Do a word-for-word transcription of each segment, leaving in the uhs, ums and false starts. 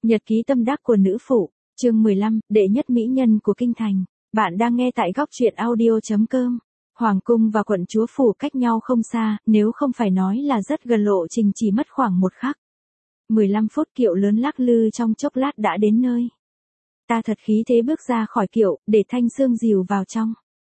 Nhật ký tâm đắc của nữ phụ, chương mười lăm, đệ nhất mỹ nhân của kinh thành. Bạn đang nghe tại góc truyện audio chấm com. Hoàng cung và quận chúa phủ cách nhau không xa, nếu không phải nói là rất gần, lộ trình chỉ mất khoảng một khắc. mười lăm phút kiệu lớn lắc lư trong chốc lát đã đến nơi. Ta thật khí thế bước ra khỏi kiệu, để Thanh Sương dìu vào trong.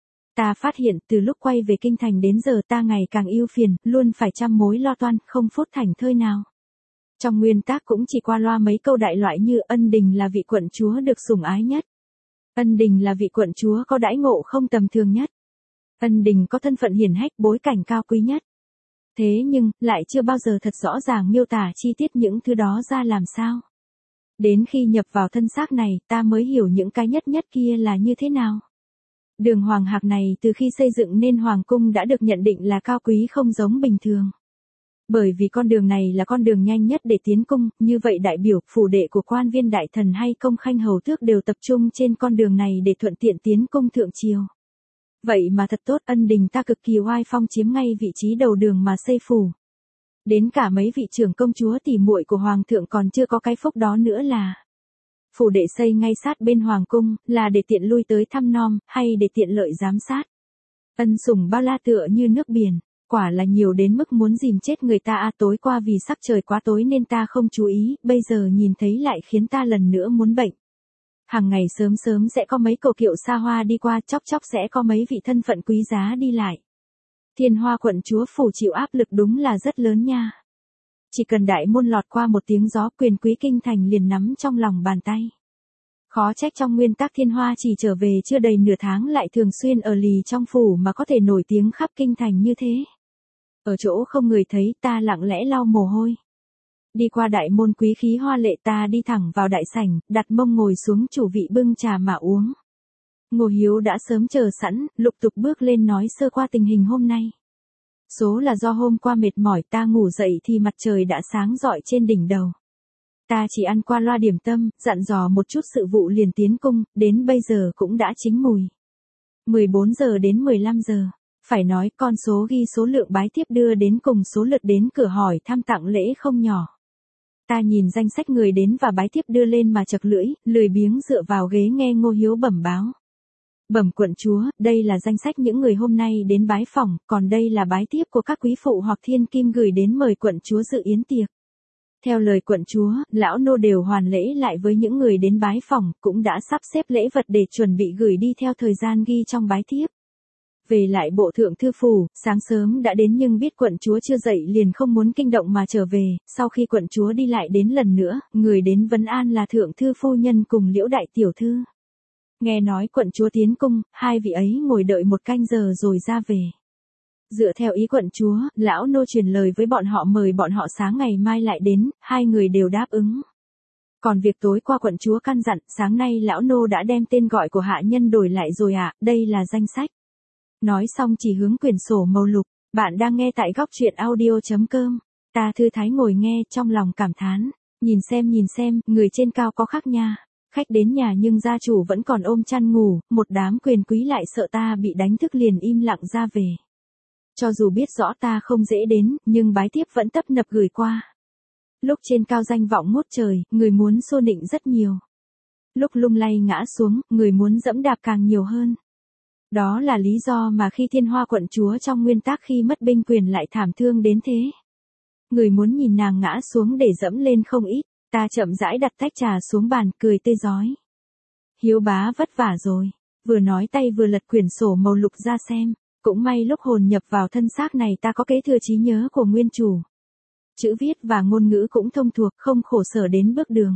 Ta phát hiện từ lúc quay về kinh thành đến giờ ta ngày càng ưu phiền, luôn phải trăm mối lo toan, không phút thảnh thơi nào. Trong nguyên tác cũng chỉ qua loa mấy câu đại loại như Ân Đình là vị quận chúa được sủng ái nhất. Ân Đình là vị quận chúa có đãi ngộ không tầm thường nhất. Ân Đình có thân phận hiển hách, bối cảnh cao quý nhất. Thế nhưng, lại chưa bao giờ thật rõ ràng miêu tả chi tiết những thứ đó ra làm sao. Đến khi nhập vào thân xác này, ta mới hiểu những cái nhất nhất kia là như thế nào. Đường Hoàng Hạc này từ khi xây dựng nên Hoàng cung đã được nhận định là cao quý không giống bình thường. Bởi vì con đường này là con đường nhanh nhất để tiến cung, như vậy đại biểu, phủ đệ của quan viên đại thần hay công khanh hầu tước đều tập trung trên con đường này để thuận tiện tiến cung thượng triều. Vậy mà thật tốt, Ân Đình ta cực kỳ oai phong chiếm ngay vị trí đầu đường mà xây phủ. Đến cả mấy vị trưởng công chúa tỉ muội của hoàng thượng còn chưa có cái phúc đó nữa là. Phủ đệ xây ngay sát bên hoàng cung, là để tiện lui tới thăm nom, hay để tiện lợi giám sát. Ân sủng bao la tựa như nước biển. Quả là nhiều đến mức muốn dìm chết người ta. À, tối qua vì sắc trời quá tối nên ta không chú ý, bây giờ nhìn thấy lại khiến ta lần nữa muốn bệnh. Hàng ngày sớm sớm sẽ có mấy cầu kiệu xa hoa đi qua, chốc chốc sẽ có mấy vị thân phận quý giá đi lại. Thiên Hoa quận chúa phủ chịu áp lực đúng là rất lớn nha. Chỉ cần đại môn lọt qua một tiếng gió, quyền quý kinh thành liền nắm trong lòng bàn tay. Khó trách trong nguyên tác Thiên Hoa chỉ trở về chưa đầy nửa tháng lại thường xuyên ở lì trong phủ mà có thể nổi tiếng khắp kinh thành như thế. Ở chỗ không người thấy, ta lặng lẽ lau mồ hôi. Đi qua đại môn quý khí hoa lệ, ta đi thẳng vào đại sảnh, đặt mông ngồi xuống, chủ vị bưng trà mà uống. Ngô Hiếu đã sớm chờ sẵn, lục tục bước lên nói sơ qua tình hình hôm nay. Số là do hôm qua mệt mỏi, ta ngủ dậy thì mặt trời đã sáng rọi trên đỉnh đầu. Ta chỉ ăn qua loa điểm tâm, dặn dò một chút sự vụ liền tiến cung, đến bây giờ cũng đã chính mùi. mười bốn giờ đến mười lăm giờ. Phải nói con số ghi số lượng bái tiếp đưa đến cùng số lượt đến cửa hỏi thăm tặng lễ không nhỏ. Ta nhìn danh sách người đến và bái tiếp đưa lên mà chật lưỡi, lười biếng dựa vào ghế nghe Ngô Hiếu bẩm báo. Bẩm quận chúa, đây là danh sách những người hôm nay đến bái phỏng, còn đây là bái tiếp của các quý phụ hoặc thiên kim gửi đến mời quận chúa dự yến tiệc. Theo lời quận chúa, lão nô đều hoàn lễ lại với những người đến bái phỏng, cũng đã sắp xếp lễ vật để chuẩn bị gửi đi theo thời gian ghi trong bái tiếp. Về lại bộ thượng thư phủ, sáng sớm đã đến nhưng biết quận chúa chưa dậy liền không muốn kinh động mà trở về, sau khi quận chúa đi lại đến lần nữa, người đến vấn an là thượng thư phu nhân cùng Liễu đại tiểu thư. Nghe nói quận chúa tiến cung, hai vị ấy ngồi đợi một canh giờ rồi ra về. Dựa theo ý quận chúa, lão nô truyền lời với bọn họ mời bọn họ sáng ngày mai lại đến, hai người đều đáp ứng. Còn việc tối qua quận chúa căn dặn, sáng nay lão nô đã đem tên gọi của hạ nhân đổi lại rồi ạ, à, đây là danh sách. Nói xong chỉ hướng quyển sổ màu lục, bạn đang nghe tại góc truyện audio chấm com. Ta thư thái ngồi nghe trong lòng cảm thán, nhìn xem nhìn xem, người trên cao có khác nha. Khách đến nhà nhưng gia chủ vẫn còn ôm chăn ngủ, một đám quyền quý lại sợ ta bị đánh thức liền im lặng ra về. Cho dù biết rõ ta không dễ đến, nhưng bái tiếp vẫn tấp nập gửi qua. Lúc trên cao danh vọng ngút trời, người muốn xô nịnh rất nhiều. Lúc lung lay ngã xuống, người muốn dẫm đạp càng nhiều hơn. Đó là lý do mà khi Thiên Hoa quận chúa trong nguyên tác khi mất binh quyền lại thảm thương đến thế. Người muốn nhìn nàng ngã xuống để dẫm lên không ít, ta chậm rãi đặt tách trà xuống bàn, cười tươi rói. Hiếu bá vất vả rồi, vừa nói tay vừa lật quyển sổ màu lục ra xem, cũng may lúc hồn nhập vào thân xác này ta có kế thừa trí nhớ của nguyên chủ. Chữ viết và ngôn ngữ cũng thông thuộc, không khổ sở đến bước đường.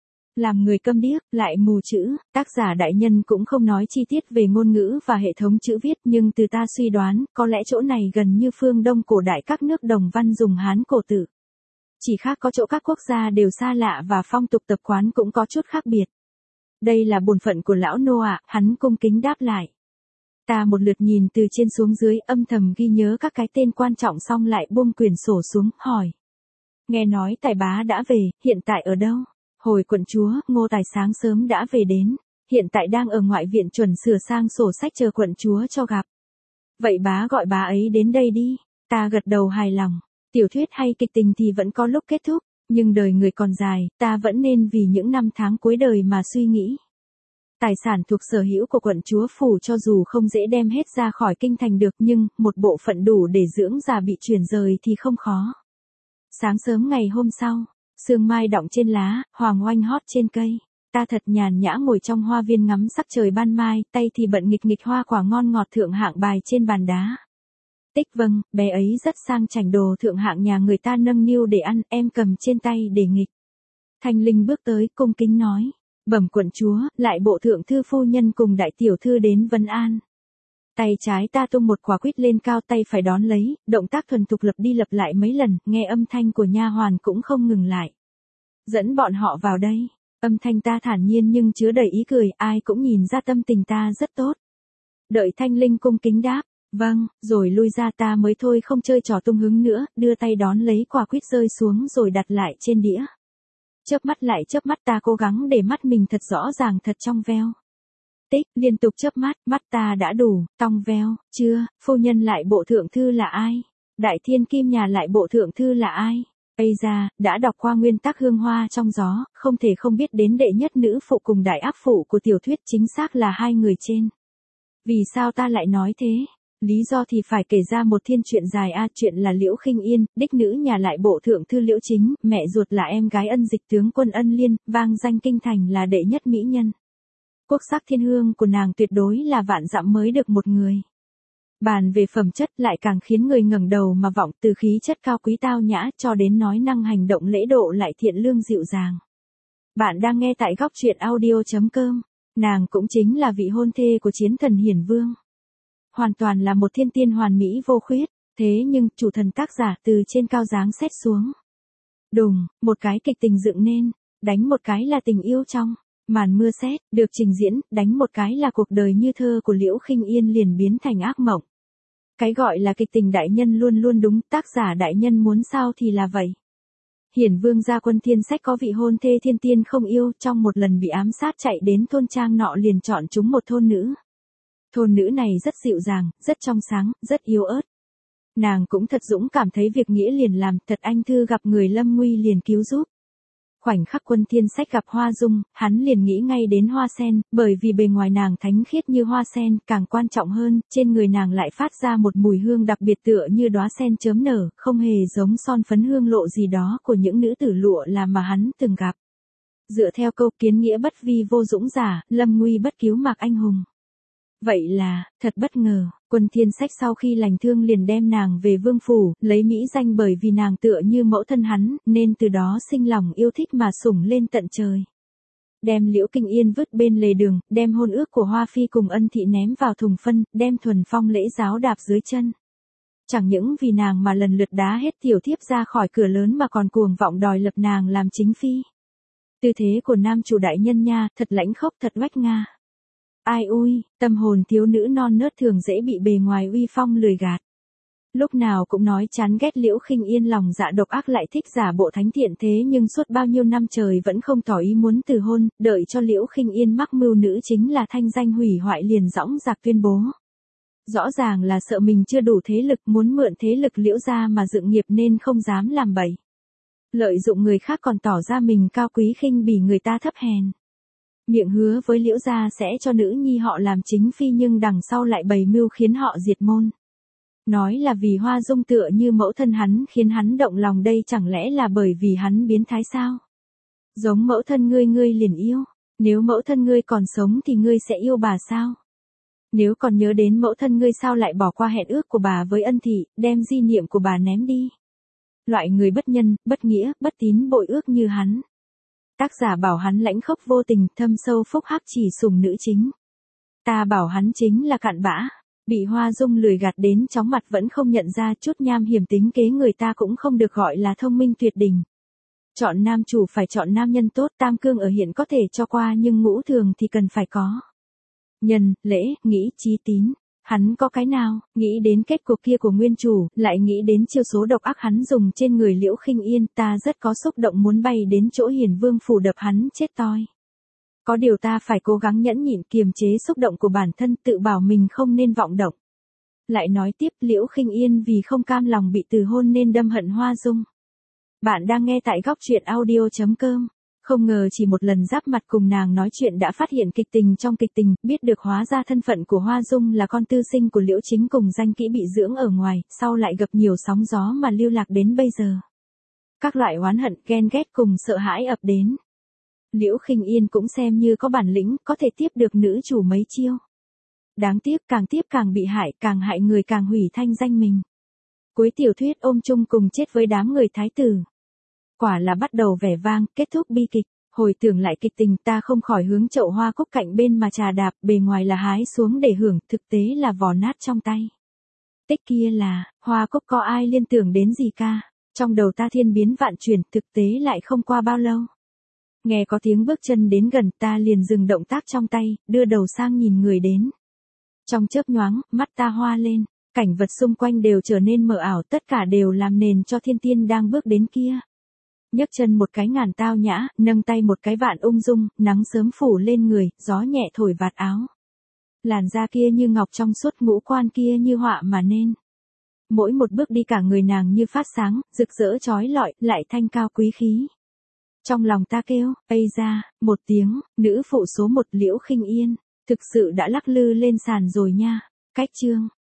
Làm người câm điếc, lại mù chữ, tác giả đại nhân cũng không nói chi tiết về ngôn ngữ và hệ thống chữ viết, nhưng từ ta suy đoán, có lẽ chỗ này gần như phương Đông cổ đại các nước đồng văn dùng Hán cổ tự. Chỉ khác có chỗ các quốc gia đều xa lạ và phong tục tập quán cũng có chút khác biệt. Đây là bổn phận của lão nô ạ, à, hắn cung kính đáp lại. Ta một lượt nhìn từ trên xuống dưới, âm thầm ghi nhớ các cái tên quan trọng xong lại buông quyển sổ xuống, hỏi. Nghe nói Tài bá đã về, hiện tại ở đâu? Hồi quận chúa, Ngô Tài sáng sớm đã về đến, hiện tại đang ở ngoại viện chuẩn sửa sang sổ sách chờ quận chúa cho gặp. Vậy bá gọi bá ấy đến đây đi, ta gật đầu hài lòng. Tiểu thuyết hay kịch tình thì vẫn có lúc kết thúc, Nhưng đời người còn dài, ta vẫn nên vì những năm tháng cuối đời mà suy nghĩ. Tài sản thuộc sở hữu của quận chúa phủ cho dù không dễ đem hết ra khỏi kinh thành được nhưng một bộ phận đủ để dưỡng già bị chuyển rời thì không khó. Sáng sớm ngày hôm sau, sương mai đọng trên lá, hoàng oanh hót trên cây. Ta thật nhàn nhã ngồi trong hoa viên ngắm sắc trời ban mai, tay thì bận nghịch nghịch hoa quả ngon ngọt thượng hạng bài trên bàn đá. Tích vâng, bé ấy rất sang chảnh đồ thượng hạng nhà người ta nâng niu để ăn, em cầm trên tay để nghịch. Thanh Linh bước tới, cung kính nói. Bẩm quận chúa, lại bộ thượng thư phu nhân cùng đại tiểu thư đến vấn an. Tay trái ta tung một quả quýt lên cao, tay phải đón lấy, động tác thuần thục lặp đi lặp lại mấy lần, nghe âm thanh của nha hoàn cũng không ngừng lại. Dẫn bọn họ vào đây. Âm thanh ta thản nhiên nhưng chứa đầy ý cười, ai cũng nhìn ra tâm tình ta rất tốt. Đợi Thanh Linh cung kính đáp, vâng, rồi lui ra ta mới thôi không chơi trò tung hứng nữa, đưa tay đón lấy quả quýt rơi xuống rồi đặt lại trên đĩa. Chớp mắt lại chớp mắt, ta cố gắng để mắt mình thật rõ ràng, thật trong veo. Tích, liên tục chớp mắt, mắt ta đã đủ, trong veo, chưa, phu nhân lại bộ thượng thư là ai? Đại thiên kim nhà lại bộ thượng thư là ai? Ây ra, đã đọc qua nguyên tắc hương hoa trong gió, không thể không biết đến đệ nhất nữ phụ cùng đại ác phụ của tiểu thuyết chính xác là hai người trên. Vì sao ta lại nói thế? Lý do thì phải kể ra một thiên chuyện dài a, chuyện là Liễu Khinh Yên, đích nữ nhà lại bộ thượng thư Liễu Chính, mẹ ruột là em gái ân dịch tướng quân Ân Liên, vang danh kinh thành là đệ nhất mỹ nhân. Quốc sắc thiên hương của nàng tuyệt đối là vạn dặm mới được một người. Bàn về phẩm chất lại càng khiến người ngẩng đầu mà vọng, từ khí chất cao quý tao nhã cho đến nói năng hành động lễ độ lại thiện lương dịu dàng. Bạn đang nghe tại góc truyện audio chấm com. Nàng cũng chính là vị hôn thê của chiến thần Hiển Vương. Hoàn toàn là một thiên tiên hoàn mỹ vô khuyết, thế nhưng chủ thần tác giả từ trên cao giáng xét xuống. Đùng, một cái kịch tình dựng nên, đánh một cái là tình yêu trong màn mưa sét, được trình diễn, đánh một cái là cuộc đời như thơ của Liễu Khinh Yên liền biến thành ác mộng. Cái gọi là kịch tình đại nhân luôn luôn đúng, tác giả đại nhân muốn sao thì là vậy. Hiển Vương gia quân thiên sách có vị hôn thê thiên tiên không yêu, trong một lần bị ám sát chạy đến thôn trang nọ liền chọn chúng một thôn nữ. Thôn nữ này rất dịu dàng, rất trong sáng, rất yếu ớt. Nàng cũng thật dũng cảm, thấy việc nghĩa liền làm, thật anh thư gặp người lâm nguy liền cứu giúp. Khoảnh khắc quân thiên sách gặp Hoa Dung, hắn liền nghĩ ngay đến hoa sen, bởi vì bề ngoài nàng thánh khiết như hoa sen, càng quan trọng hơn, trên người nàng lại phát ra một mùi hương đặc biệt tựa như đóa sen chớm nở, không hề giống son phấn hương lộ gì đó của những nữ tử lụa là mà hắn từng gặp. Dựa theo câu kiến nghĩa bất vi vô dũng giả, lâm nguy bất cứu mạc anh hùng. Vậy là, thật bất ngờ, quân thiên sách sau khi lành thương liền đem nàng về vương phủ, lấy mỹ danh bởi vì nàng tựa như mẫu thân hắn, nên từ đó sinh lòng yêu thích mà sủng lên tận trời. Đem Liễu Kinh Yên vứt bên lề đường, đem hôn ước của Hoa Phi cùng Ân Thị ném vào thùng phân, đem thuần phong lễ giáo đạp dưới chân. Chẳng những vì nàng mà lần lượt đá hết tiểu thiếp ra khỏi cửa lớn mà còn cuồng vọng đòi lập nàng làm chính phi. Tư thế của nam chủ đại nhân nha, thật lãnh khốc, thật oách nga. Ai ui, tâm hồn thiếu nữ non nớt thường dễ bị bề ngoài uy phong lười gạt. Lúc nào cũng nói chán ghét Liễu Khinh Yên, lòng dạ độc ác lại thích giả bộ thánh thiện, thế nhưng suốt bao nhiêu năm trời vẫn không tỏ ý muốn từ hôn, đợi cho Liễu Khinh Yên mắc mưu nữ chính là thanh danh hủy hoại liền dõng dạc tuyên bố. Rõ ràng là sợ mình chưa đủ thế lực, muốn mượn thế lực Liễu gia mà dựng nghiệp nên không dám làm bậy. Lợi dụng người khác còn tỏ ra mình cao quý khinh bỉ người ta thấp hèn. Miệng hứa với Liễu gia sẽ cho nữ nhi họ làm chính phi nhưng đằng sau lại bày mưu khiến họ diệt môn. Nói là vì Hoa Dung tựa như mẫu thân hắn khiến hắn động lòng, đây chẳng lẽ là bởi vì hắn biến thái sao? Giống mẫu thân ngươi ngươi liền yêu, nếu mẫu thân ngươi còn sống thì ngươi sẽ yêu bà sao? Nếu còn nhớ đến mẫu thân ngươi sao lại bỏ qua hẹn ước của bà với Ân Thị, đem di niệm của bà ném đi? Loại người bất nhân, bất nghĩa, bất tín bội ước như hắn. Tác giả bảo hắn lãnh khốc vô tình, thâm sâu phúc hắc chỉ sủng nữ chính. Ta bảo hắn chính là cặn bã, bị Hoa Dung lười gạt đến chóng mặt vẫn không nhận ra chút nham hiểm tính kế người ta cũng không được gọi là thông minh tuyệt đỉnh. Chọn nam chủ phải chọn nam nhân tốt, tam cương ở hiện có thể cho qua nhưng ngũ thường thì cần phải có. Nhân, lễ, nghĩ, chí tín. Hắn có cái nào, nghĩ đến kết cục kia của nguyên chủ, lại nghĩ đến chiêu số độc ác hắn dùng trên người Liễu Khinh Yên, ta rất có xúc động muốn bay đến chỗ Hiển Vương phủ đập hắn chết toi. Có điều ta phải cố gắng nhẫn nhịn kiềm chế xúc động của bản thân, tự bảo mình không nên vọng động. Lại nói tiếp, Liễu Khinh Yên vì không cam lòng bị từ hôn nên đâm hận Hoa Dung. Bạn đang nghe tại góc truyện audio.com. Không ngờ chỉ một lần giáp mặt cùng nàng nói chuyện đã phát hiện kịch tình trong kịch tình, biết được hóa ra thân phận của Hoa Dung là con tư sinh của Liễu Chính cùng danh kỹ bị dưỡng ở ngoài, sau lại gặp nhiều sóng gió mà lưu lạc đến bây giờ. Các loại oán hận, ghen ghét cùng sợ hãi ập đến. Liễu Khinh Yên cũng xem như có bản lĩnh, có thể tiếp được nữ chủ mấy chiêu. Đáng tiếc càng tiếp càng bị hại, càng hại người càng hủy thanh danh mình. Cuối tiểu thuyết ôm chung cùng chết với đám người thái tử. Quả là bắt đầu vẻ vang, kết thúc bi kịch. Hồi tưởng lại kịch tình ta không khỏi hướng chậu hoa cúc cạnh bên mà trà đạp, bề ngoài là hái xuống để hưởng, thực tế là vò nát trong tay. Tích kia là, hoa cúc có ai liên tưởng đến gì ca, trong đầu ta thiên biến vạn chuyển, thực tế lại không qua bao lâu. Nghe có tiếng bước chân đến gần, ta liền dừng động tác trong tay, đưa đầu sang nhìn người đến. Trong chớp nhoáng, mắt ta hoa lên, cảnh vật xung quanh đều trở nên mờ ảo, tất cả đều làm nền cho thiên tiên đang bước đến kia. Nhấc chân một cái ngàn tao nhã, nâng tay một cái vạn ung dung, nắng sớm phủ lên người, gió nhẹ thổi vạt áo. Làn da kia như ngọc trong suốt, ngũ quan kia như họa mà nên. Mỗi một bước đi cả người nàng như phát sáng, rực rỡ chói lọi, lại thanh cao quý khí. Trong lòng ta kêu, ây ra, một tiếng, nữ phụ số một Liễu Khinh Yên, thực sự đã lắc lư lên sàn rồi nha. Cách chương.